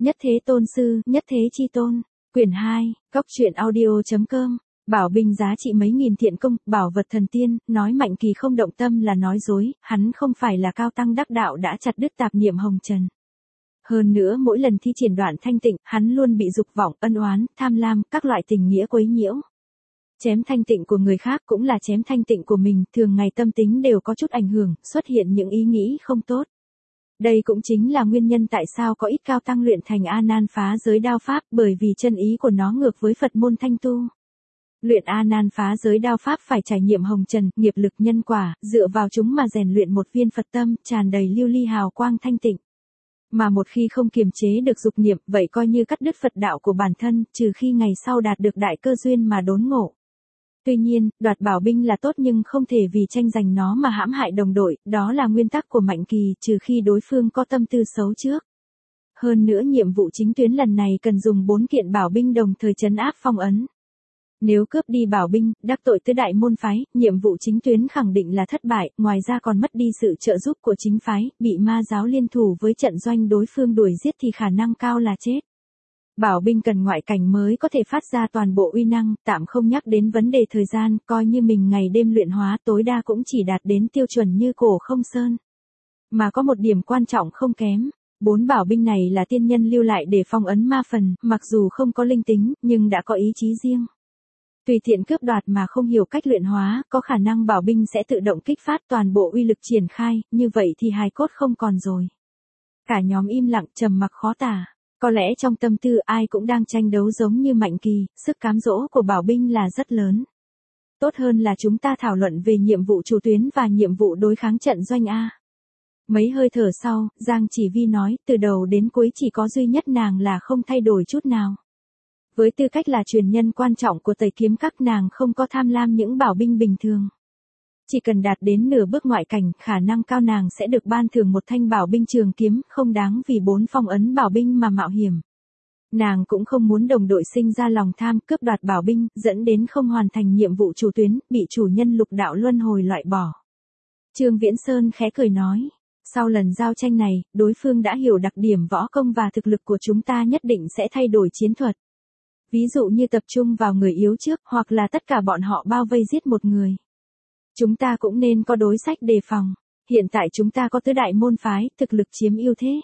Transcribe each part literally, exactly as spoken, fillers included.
Nhất Thế Tôn Sư, Nhất Thế Chi Tôn. Quyển hai, Cóc truyện audio chấm com. Bảo binh giá trị mấy nghìn thiện công, bảo vật thần tiên, nói Mạnh Kỳ không động tâm là nói dối, hắn không phải là cao tăng đắc đạo đã chặt đứt tạp niệm hồng trần. Hơn nữa mỗi lần thi triển đoạn thanh tịnh, hắn luôn bị dục vọng, ân oán, tham lam, các loại tình nghĩa quấy nhiễu. Chém thanh tịnh của người khác cũng là chém thanh tịnh của mình, thường ngày tâm tính đều có chút ảnh hưởng, xuất hiện những ý nghĩ không tốt. Đây cũng chính là nguyên nhân tại sao có ít cao tăng luyện thành A Nan phá giới đao pháp, bởi vì chân ý của nó ngược với Phật môn thanh tu. Luyện A Nan phá giới đao pháp phải trải nghiệm hồng trần, nghiệp lực nhân quả, dựa vào chúng mà rèn luyện một viên Phật tâm, tràn đầy lưu ly hào quang thanh tịnh. Mà một khi không kiềm chế được dục niệm, vậy coi như cắt đứt Phật đạo của bản thân, trừ khi ngày sau đạt được đại cơ duyên mà đốn ngộ. Tuy nhiên, đoạt bảo binh là tốt nhưng không thể vì tranh giành nó mà hãm hại đồng đội, đó là nguyên tắc của Mạnh Kỳ, trừ khi đối phương có tâm tư xấu trước. Hơn nữa nhiệm vụ chính tuyến lần này cần dùng bốn kiện bảo binh đồng thời trấn áp phong ấn. Nếu cướp đi bảo binh, đắc tội tới đại môn phái, nhiệm vụ chính tuyến khẳng định là thất bại, ngoài ra còn mất đi sự trợ giúp của chính phái, bị ma giáo liên thủ với trận doanh đối phương đuổi giết thì khả năng cao là chết. Bảo binh cần ngoại cảnh mới có thể phát ra toàn bộ uy năng, tạm không nhắc đến vấn đề thời gian, coi như mình ngày đêm luyện hóa tối đa cũng chỉ đạt đến tiêu chuẩn như Cổ Không Sơn. Mà có một điểm quan trọng không kém, bốn bảo binh này là tiên nhân lưu lại để phong ấn ma phần, mặc dù không có linh tính, nhưng đã có ý chí riêng. Tùy tiện cướp đoạt mà không hiểu cách luyện hóa, có khả năng bảo binh sẽ tự động kích phát toàn bộ uy lực triển khai, như vậy thì hài cốt không còn rồi. Cả nhóm im lặng trầm mặc khó tả. Có lẽ trong tâm tư ai cũng đang tranh đấu giống như Mạnh Kỳ, sức cám dỗ của bảo binh là rất lớn. Tốt hơn là chúng ta thảo luận về nhiệm vụ chủ tuyến và nhiệm vụ đối kháng trận doanh A. Mấy hơi thở sau, Giang Chỉ Vi nói, từ đầu đến cuối chỉ có duy nhất nàng là không thay đổi chút nào. Với tư cách là truyền nhân quan trọng của Tây Kiếm Các, nàng không có tham lam những bảo binh bình thường. Chỉ cần đạt đến nửa bước ngoại cảnh, khả năng cao nàng sẽ được ban thưởng một thanh bảo binh trường kiếm, không đáng vì bốn phong ấn bảo binh mà mạo hiểm. Nàng cũng không muốn đồng đội sinh ra lòng tham cướp đoạt bảo binh, dẫn đến không hoàn thành nhiệm vụ chủ tuyến, bị chủ nhân lục đạo luân hồi loại bỏ. Trương Viễn Sơn khẽ cười nói, sau lần giao tranh này, đối phương đã hiểu đặc điểm võ công và thực lực của chúng ta, nhất định sẽ thay đổi chiến thuật. Ví dụ như tập trung vào người yếu trước, hoặc là tất cả bọn họ bao vây giết một người. Chúng ta cũng nên có đối sách đề phòng. Hiện tại chúng ta có tứ đại môn phái, thực lực chiếm ưu thế.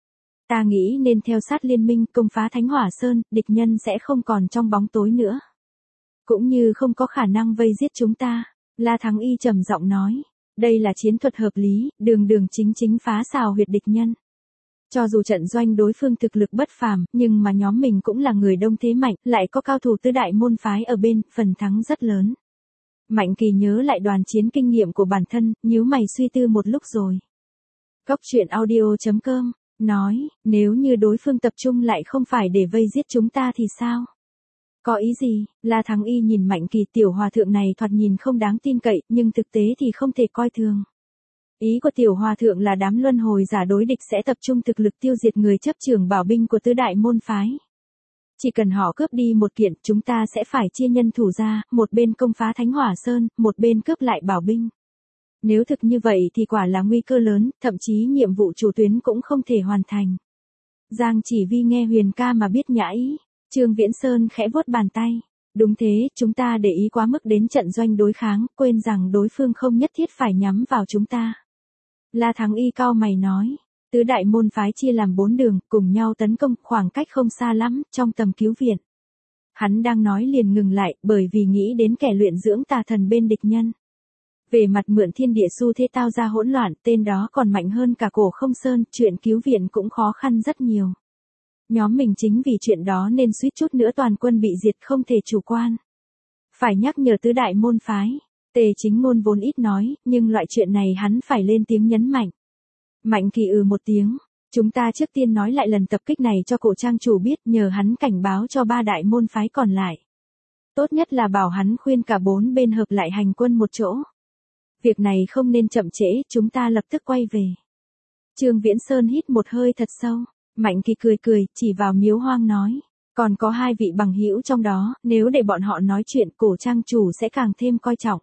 Ta nghĩ nên theo sát liên minh công phá Thánh Hỏa Sơn, địch nhân sẽ không còn trong bóng tối nữa. Cũng như không có khả năng vây giết chúng ta. La Thắng Y trầm giọng nói. Đây là chiến thuật hợp lý, đường đường chính chính phá xào huyệt địch nhân. Cho dù trận doanh đối phương thực lực bất phàm, nhưng mà nhóm mình cũng là người đông thế mạnh, lại có cao thủ tứ đại môn phái ở bên, phần thắng rất lớn. Mạnh Kỳ nhớ lại đoàn chiến kinh nghiệm của bản thân, nhíu mày suy tư một lúc rồi. Cóc truyện audio chấm com, nói, nếu như đối phương tập trung lại không phải để vây giết chúng ta thì sao? Có ý gì? La Thắng Y nhìn Mạnh Kỳ, tiểu hòa thượng này thoạt nhìn không đáng tin cậy, nhưng thực tế thì không thể coi thường. Ý của tiểu hòa thượng là đám luân hồi giả đối địch sẽ tập trung thực lực tiêu diệt người chấp trưởng bảo binh của tứ đại môn phái. Chỉ cần họ cướp đi một kiện, chúng ta sẽ phải chia nhân thủ ra, một bên công phá Thánh Hỏa Sơn, một bên cướp lại bảo binh. Nếu thực như vậy thì quả là nguy cơ lớn, thậm chí nhiệm vụ chủ tuyến cũng không thể hoàn thành. Giang Chỉ Vi nghe Huyền ca mà biết nhã ý. Trương Viễn Sơn khẽ vuốt bàn tay. Đúng thế, chúng ta để ý quá mức đến trận doanh đối kháng, quên rằng đối phương không nhất thiết phải nhắm vào chúng ta. La Thắng Y cau mày nói. Tứ đại môn phái chia làm bốn đường, cùng nhau tấn công, khoảng cách không xa lắm, trong tầm cứu viện. Hắn đang nói liền ngừng lại, bởi vì nghĩ đến kẻ luyện dưỡng tà thần bên địch nhân. Về mặt mượn thiên địa xu thế tao ra hỗn loạn, tên đó còn mạnh hơn cả Cổ Không Sơn, chuyện cứu viện cũng khó khăn rất nhiều. Nhóm mình chính vì chuyện đó nên suýt chút nữa toàn quân bị diệt, không thể chủ quan. Phải nhắc nhở tứ đại môn phái. Tề Chính Ngôn vốn ít nói, nhưng loại chuyện này hắn phải lên tiếng nhấn mạnh. Mạnh Kỳ ừ một tiếng, chúng ta trước tiên nói lại lần tập kích này cho Cổ trang chủ biết, nhờ hắn cảnh báo cho ba đại môn phái còn lại. Tốt nhất là bảo hắn khuyên cả bốn bên hợp lại hành quân một chỗ. Việc này không nên chậm trễ, chúng ta lập tức quay về. Trương Viễn Sơn hít một hơi thật sâu, Mạnh Kỳ cười cười, chỉ vào Miếu Hoang nói. Còn có hai vị bằng hữu trong đó, nếu để bọn họ nói chuyện, Cổ trang chủ sẽ càng thêm coi trọng.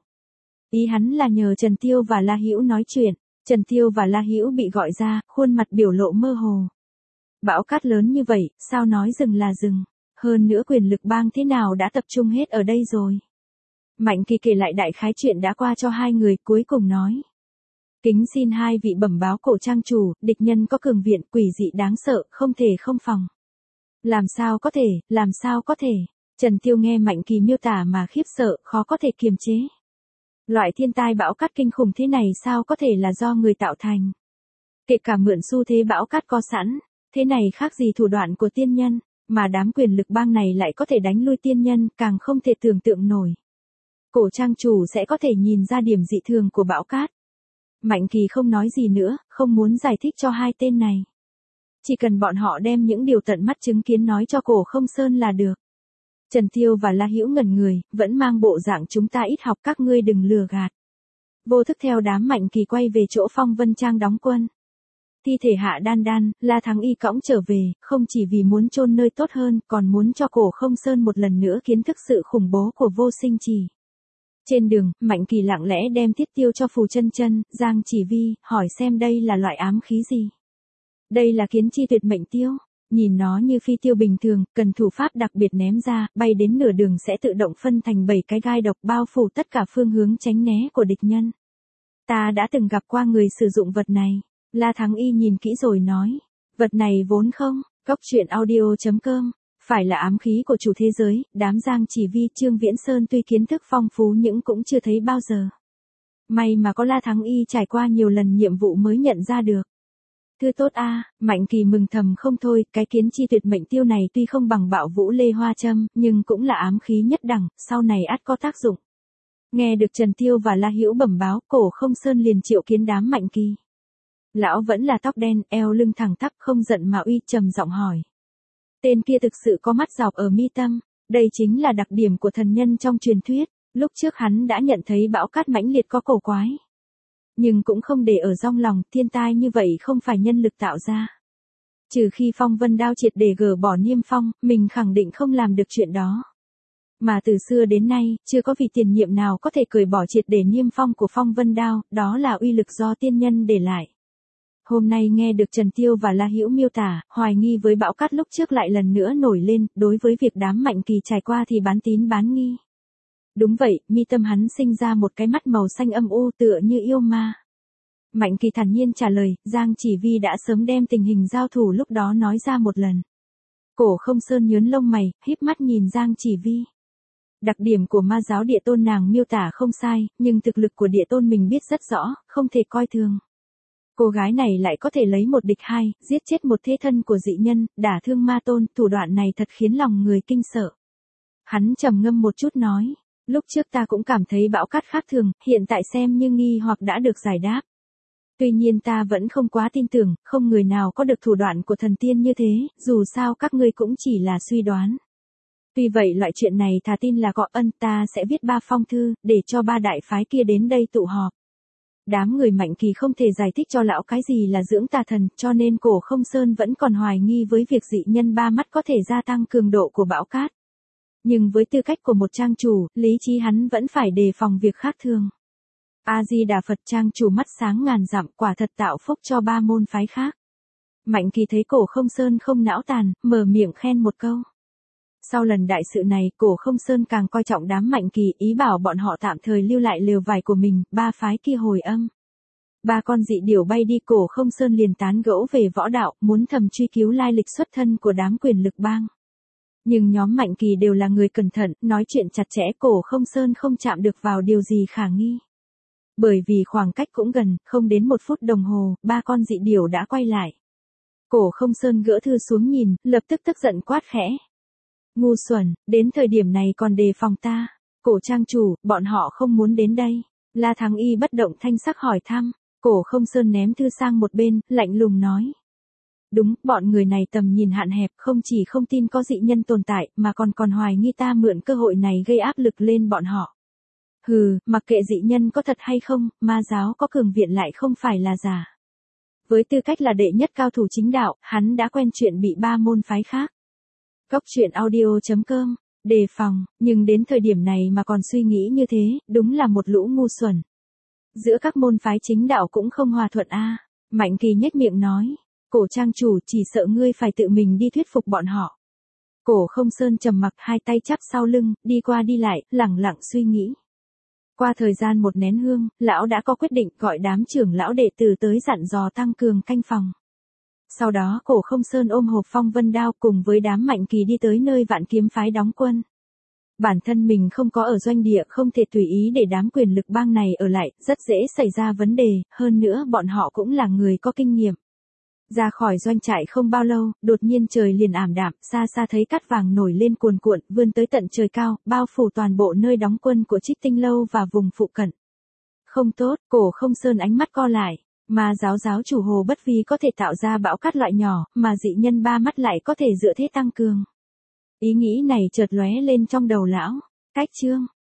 Ý hắn là nhờ Trần Tiêu và La Hữu nói chuyện. Trần Tiêu và La Hữu bị gọi ra, khuôn mặt biểu lộ mơ hồ. Bão cát lớn như vậy, sao nói dừng là dừng. Hơn nữa quyền lực bang thế nào đã tập trung hết ở đây rồi. Mạnh Kỳ kể lại đại khái chuyện đã qua cho hai người, cuối cùng nói. Kính xin hai vị bẩm báo cổ trang chủ, địch nhân có cường viện, quỷ dị đáng sợ, không thể không phòng. Làm sao có thể, làm sao có thể. Trần Tiêu nghe Mạnh Kỳ miêu tả mà khiếp sợ, khó có thể kiềm chế. Loại thiên tai bão cát kinh khủng thế này sao có thể là do người tạo thành. Kể cả mượn xu thế bão cát có sẵn, thế này khác gì thủ đoạn của tiên nhân, mà đám quyền lực bang này lại có thể đánh lui tiên nhân, càng không thể tưởng tượng nổi. Cổ trang chủ sẽ có thể nhìn ra điểm dị thường của bão cát. Mạnh Kỳ không nói gì nữa, không muốn giải thích cho hai tên này. Chỉ cần bọn họ đem những điều tận mắt chứng kiến nói cho Cổ Không Sơn là được. Trần Tiêu và La Hữu ngẩn người, vẫn mang bộ dạng chúng ta ít học, các ngươi đừng lừa gạt. Vô thức theo đám Mạnh Kỳ quay về chỗ Phong Vân Trang đóng quân. Thi thể Hạ Đan Đan, La Thắng Y cõng trở về, không chỉ vì muốn chôn nơi tốt hơn, còn muốn cho Cổ Không Sơn một lần nữa kiến thức sự khủng bố của vô sinh trì. Trên đường, Mạnh Kỳ lặng lẽ đem Tiết Tiêu cho Phù Chân Chân, Giang Chỉ Vi, hỏi xem đây là loại ám khí gì. Đây là kiến chi tuyệt mệnh tiêu, nhìn nó như phi tiêu bình thường, cần thủ pháp đặc biệt ném ra, bay đến nửa đường sẽ tự động phân thành bảy cái gai độc bao phủ tất cả phương hướng tránh né của địch nhân. Ta đã từng gặp qua người sử dụng vật này. La Thắng Y nhìn kỹ rồi nói, vật này vốn không, Cốc Truyện Audio chấm com, phải là ám khí của chủ thế giới, đám Giang Chỉ Vi, Trương Viễn Sơn tuy kiến thức phong phú nhưng cũng chưa thấy bao giờ. May mà có La Thắng Y trải qua nhiều lần nhiệm vụ mới nhận ra được. Thư tốt a, Mạnh Kỳ mừng thầm không thôi, cái kiến chi tuyệt mệnh tiêu này tuy không bằng Bạo Vũ Lê Hoa Châm, nhưng cũng là ám khí nhất đẳng, sau này ắt có tác dụng. Nghe được Trần Tiêu và La Hữu bẩm báo, Cổ Không Sơn liền triệu kiến đám Mạnh Kỳ. Lão vẫn là tóc đen, eo lưng thẳng tắp, không giận mà uy, trầm giọng hỏi. Tên kia thực sự có mắt dọc ở mi tâm, đây chính là đặc điểm của thần nhân trong truyền thuyết, lúc trước hắn đã nhận thấy bão cát mãnh liệt có cổ quái. Nhưng cũng không để ở trong lòng, thiên tai như vậy không phải nhân lực tạo ra. Trừ khi Phong Vân Đao triệt để gỡ bỏ Niêm Phong, mình khẳng định không làm được chuyện đó. Mà từ xưa đến nay, chưa có vị tiền nhiệm nào có thể cởi bỏ triệt để Niêm Phong của Phong Vân Đao, đó là uy lực do tiên nhân để lại. Hôm nay nghe được Trần Tiêu và La Hữu miêu tả, hoài nghi với bão cát lúc trước lại lần nữa nổi lên, đối với việc đám Mạnh Kỳ trải qua thì bán tín bán nghi. Đúng vậy, mi tâm hắn sinh ra một cái mắt màu xanh âm u tựa như yêu ma. Mạnh Kỳ thản nhiên trả lời, Giang Chỉ Vi đã sớm đem tình hình giao thủ lúc đó nói ra một lần. Cổ Không Sơn nhớn lông mày, híp mắt nhìn Giang Chỉ Vi. Đặc điểm của ma giáo địa tôn nàng miêu tả không sai, nhưng thực lực của địa tôn mình biết rất rõ, không thể coi thường. Cô gái này lại có thể lấy một địch hai, giết chết một thế thân của dị nhân, đả thương ma tôn, thủ đoạn này thật khiến lòng người kinh sợ. Hắn trầm ngâm một chút nói, lúc trước ta cũng cảm thấy bão cát khác thường, hiện tại xem như nghi hoặc đã được giải đáp. Tuy nhiên ta vẫn không quá tin tưởng, không người nào có được thủ đoạn của thần tiên như thế, dù sao các ngươi cũng chỉ là suy đoán. Tuy vậy loại chuyện này thà tin là có ân, ta sẽ viết ba phong thư, để cho ba đại phái kia đến đây tụ họp. Đám người Mạnh Kỳ không thể giải thích cho lão cái gì là dưỡng tà thần, cho nên Cổ Không Sơn vẫn còn hoài nghi với việc dị nhân ba mắt có thể gia tăng cường độ của bão cát. Nhưng với tư cách của một trang chủ, lý trí hắn vẫn phải đề phòng việc khác thường. A-di-đà Phật, trang chủ mắt sáng ngàn dặm, quả thật tạo phúc cho ba môn phái khác. Mạnh Kỳ thấy Cổ Không Sơn không não tàn, mở miệng khen một câu. Sau lần đại sự này, Cổ Không Sơn càng coi trọng đám Mạnh Kỳ, ý bảo bọn họ tạm thời lưu lại lều vải của mình, ba phái kia hồi âm. Ba con dị điểu bay đi, Cổ Không Sơn liền tán gẫu về võ đạo, muốn thầm truy cứu lai lịch xuất thân của đám quyền lực bang. Nhưng nhóm Mạnh Kỳ đều là người cẩn thận, nói chuyện chặt chẽ, Cổ Không Sơn không chạm được vào điều gì khả nghi. Bởi vì khoảng cách cũng gần, không đến một phút đồng hồ, ba con dị điểu đã quay lại. Cổ Không Sơn gỡ thư xuống nhìn, lập tức tức giận quát khẽ. Ngu xuẩn, đến thời điểm này còn đề phòng ta. Cổ trang chủ, bọn họ không muốn đến đây. La Thắng Y bất động thanh sắc hỏi thăm. Cổ Không Sơn ném thư sang một bên, lạnh lùng nói. Đúng, bọn người này tầm nhìn hạn hẹp, không chỉ không tin có dị nhân tồn tại, mà còn còn hoài nghi ta mượn cơ hội này gây áp lực lên bọn họ. Hừ, mặc kệ dị nhân có thật hay không, ma giáo có cường viện lại không phải là giả. Với tư cách là đệ nhất cao thủ chính đạo, hắn đã quen chuyện bị ba môn phái khác. Cốc Truyện Audio chấm com, đề phòng, nhưng đến thời điểm này mà còn suy nghĩ như thế, đúng là một lũ ngu xuẩn. Giữa các môn phái chính đạo cũng không hòa thuận a. Mạnh Kỳ nhếch miệng nói. Cổ trang chủ, chỉ sợ ngươi phải tự mình đi thuyết phục bọn họ. Cổ Không Sơn trầm mặc, hai tay chắp sau lưng, đi qua đi lại, lẳng lặng suy nghĩ. Qua thời gian một nén hương, lão đã có quyết định, gọi đám trưởng lão đệ tử tới dặn dò tăng cường canh phòng. Sau đó Cổ Không Sơn ôm hộp phong vân đao cùng với đám Mạnh Kỳ đi tới nơi Vạn Kiếm phái đóng quân. Bản thân mình không có ở doanh địa, không thể tùy ý để đám quyền lực bang này ở lại, rất dễ xảy ra vấn đề, hơn nữa bọn họ cũng là người có kinh nghiệm. Ra khỏi doanh trại không bao lâu, đột nhiên trời liền ảm đạm, xa xa thấy cát vàng nổi lên cuồn cuộn, vươn tới tận trời cao, bao phủ toàn bộ nơi đóng quân của Trích Tinh Lâu và vùng phụ cận. Không tốt, Cổ Không Sơn ánh mắt co lại, mà giáo giáo chủ Hồ Bất Vi có thể tạo ra bão cát loại nhỏ, mà dị nhân ba mắt lại có thể dựa thế tăng cường. Ý nghĩ này chợt lóe lên trong đầu lão. Cách chương